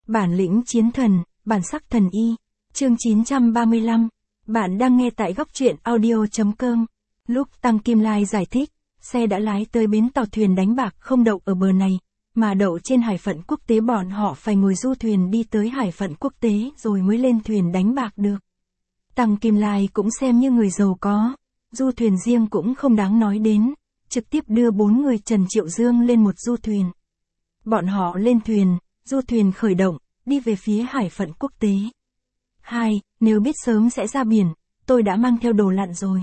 Bản lĩnh chiến thần, bản sắc thần y. Chương 935. Bạn đang nghe tại góc truyện audio.com. Lúc Tăng Kim Lai giải thích, xe đã lái tới bến tàu thuyền đánh bạc không đậu ở bờ này, mà đậu trên hải phận quốc tế, bọn họ phải ngồi du thuyền đi tới hải phận quốc tế rồi mới lên thuyền đánh bạc được. Tăng Kim Lai cũng xem như người giàu có, du thuyền riêng cũng không đáng nói đến, trực tiếp đưa 4 người Trần Triệu Dương lên một du thuyền. Bọn họ lên thuyền, du thuyền khởi động, đi về phía hải phận quốc tế. Nếu biết sớm sẽ ra biển, tôi đã mang theo đồ lặn rồi.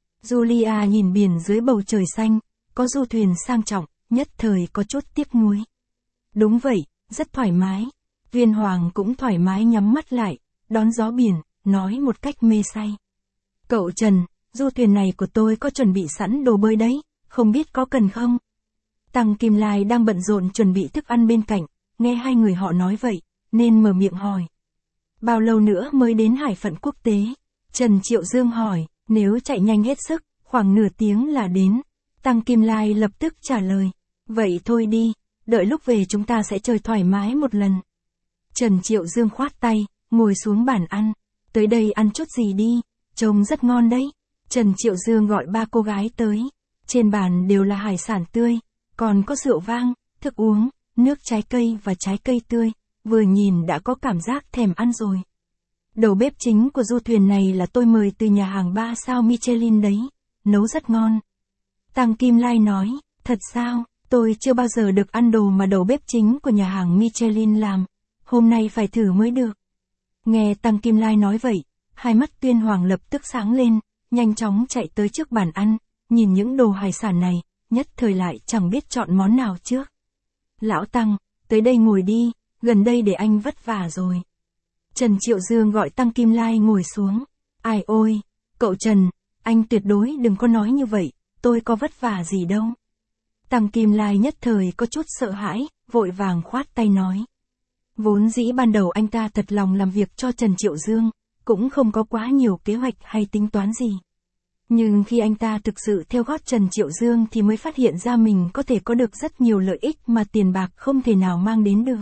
Julia nhìn biển dưới bầu trời xanh, có du thuyền sang trọng, nhất thời có chút tiếc nuối. Đúng vậy, rất thoải mái. Viên Hoàng cũng thoải mái nhắm mắt lại, đón gió biển, nói một cách mê say. Cậu Trần, du thuyền này của tôi có chuẩn bị sẵn đồ bơi đấy, không biết có cần không? Tăng Kim Lai đang bận rộn chuẩn bị thức ăn bên cạnh, nghe hai người họ nói vậy, nên mở miệng hỏi. Bao lâu nữa mới đến hải phận quốc tế? Trần Triệu Dương hỏi, nếu chạy nhanh hết sức, khoảng nửa tiếng là đến. Tăng Kim Lai lập tức trả lời, vậy thôi đi, đợi lúc về chúng ta sẽ chơi thoải mái một lần. Trần Triệu Dương khoát tay, ngồi xuống bàn ăn, tới đây ăn chút gì đi, trông rất ngon đấy. Trần Triệu Dương gọi 3 cô gái tới, trên bàn đều là hải sản tươi, còn có rượu vang, thức uống, nước trái cây và trái cây tươi, vừa nhìn đã có cảm giác thèm ăn rồi. Đầu bếp chính của du thuyền này là tôi mời từ nhà hàng 3 sao Michelin đấy, nấu rất ngon. Tăng Kim Lai nói, thật sao, tôi chưa bao giờ được ăn đồ mà đầu bếp chính của nhà hàng Michelin làm, hôm nay phải thử mới được. Nghe Tăng Kim Lai nói vậy, hai mắt Tuyên Hoàng lập tức sáng lên, nhanh chóng chạy tới trước bàn ăn, nhìn những đồ hải sản này, nhất thời lại chẳng biết chọn món nào trước. Lão Tăng, tới đây ngồi đi, gần đây để anh vất vả rồi. Trần Triệu Dương gọi Tăng Kim Lai ngồi xuống. Ai ôi, cậu Trần, anh tuyệt đối đừng có nói như vậy, tôi có vất vả gì đâu. Tăng Kim Lai nhất thời có chút sợ hãi, vội vàng khoát tay nói. Vốn dĩ ban đầu anh ta thật lòng làm việc cho Trần Triệu Dương, cũng không có quá nhiều kế hoạch hay tính toán gì. Nhưng khi anh ta thực sự theo gót Trần Triệu Dương thì mới phát hiện ra mình có thể có được rất nhiều lợi ích mà tiền bạc không thể nào mang đến được.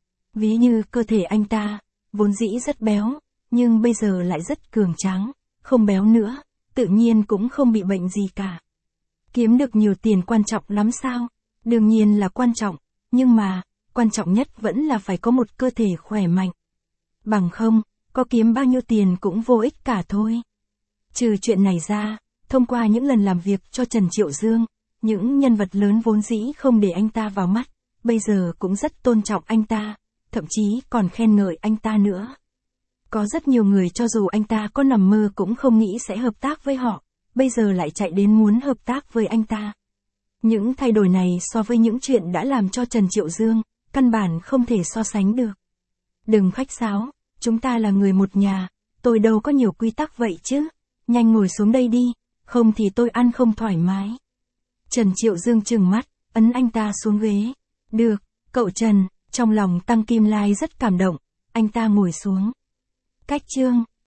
Ví như cơ thể anh ta, vốn dĩ rất béo, nhưng bây giờ lại rất cường tráng, không béo nữa, tự nhiên cũng không bị bệnh gì cả. Kiếm được nhiều tiền quan trọng lắm sao? Đương nhiên là quan trọng, nhưng mà, quan trọng nhất vẫn là phải có một cơ thể khỏe mạnh. Bằng không, có kiếm bao nhiêu tiền cũng vô ích cả thôi. Trừ chuyện này ra, thông qua những lần làm việc cho Trần Triệu Dương, những nhân vật lớn vốn dĩ không để anh ta vào mắt, bây giờ cũng rất tôn trọng anh ta, thậm chí còn khen ngợi anh ta nữa. Có rất nhiều người cho dù anh ta có nằm mơ cũng không nghĩ sẽ hợp tác với họ, bây giờ lại chạy đến muốn hợp tác với anh ta. Những thay đổi này so với những chuyện đã làm cho Trần Triệu Dương, căn bản không thể so sánh được. Đừng khách sáo, chúng ta là người một nhà, tôi đâu có nhiều quy tắc vậy chứ. Nhanh ngồi xuống đây đi, không thì tôi ăn không thoải mái. Trần Triệu Dương trừng mắt, ấn anh ta xuống ghế. Được, cậu Trần, trong lòng Tăng Kim Lai rất cảm động, anh ta ngồi xuống. Cách chương